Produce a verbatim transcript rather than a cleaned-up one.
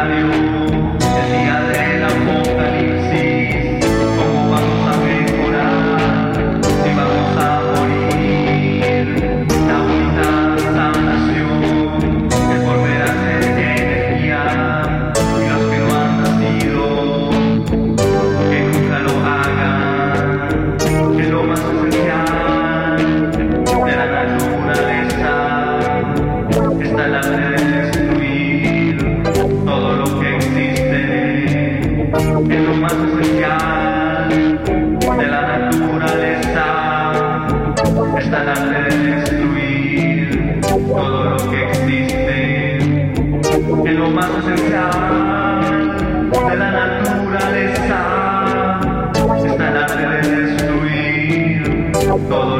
radio, el día del apocalipsis, cómo vamos a mejorar, si vamos a morir, la única sanación es volver a ser energía, y los que no han nacido, que nunca lo hagan, que es lo más esencial de la naturaleza, está el arte de destruir todo lo que existe, es lo más esencial de la naturaleza, está el arte de destruir todo lo que existe, es lo más esencial de la naturaleza, está el arte de destruir todo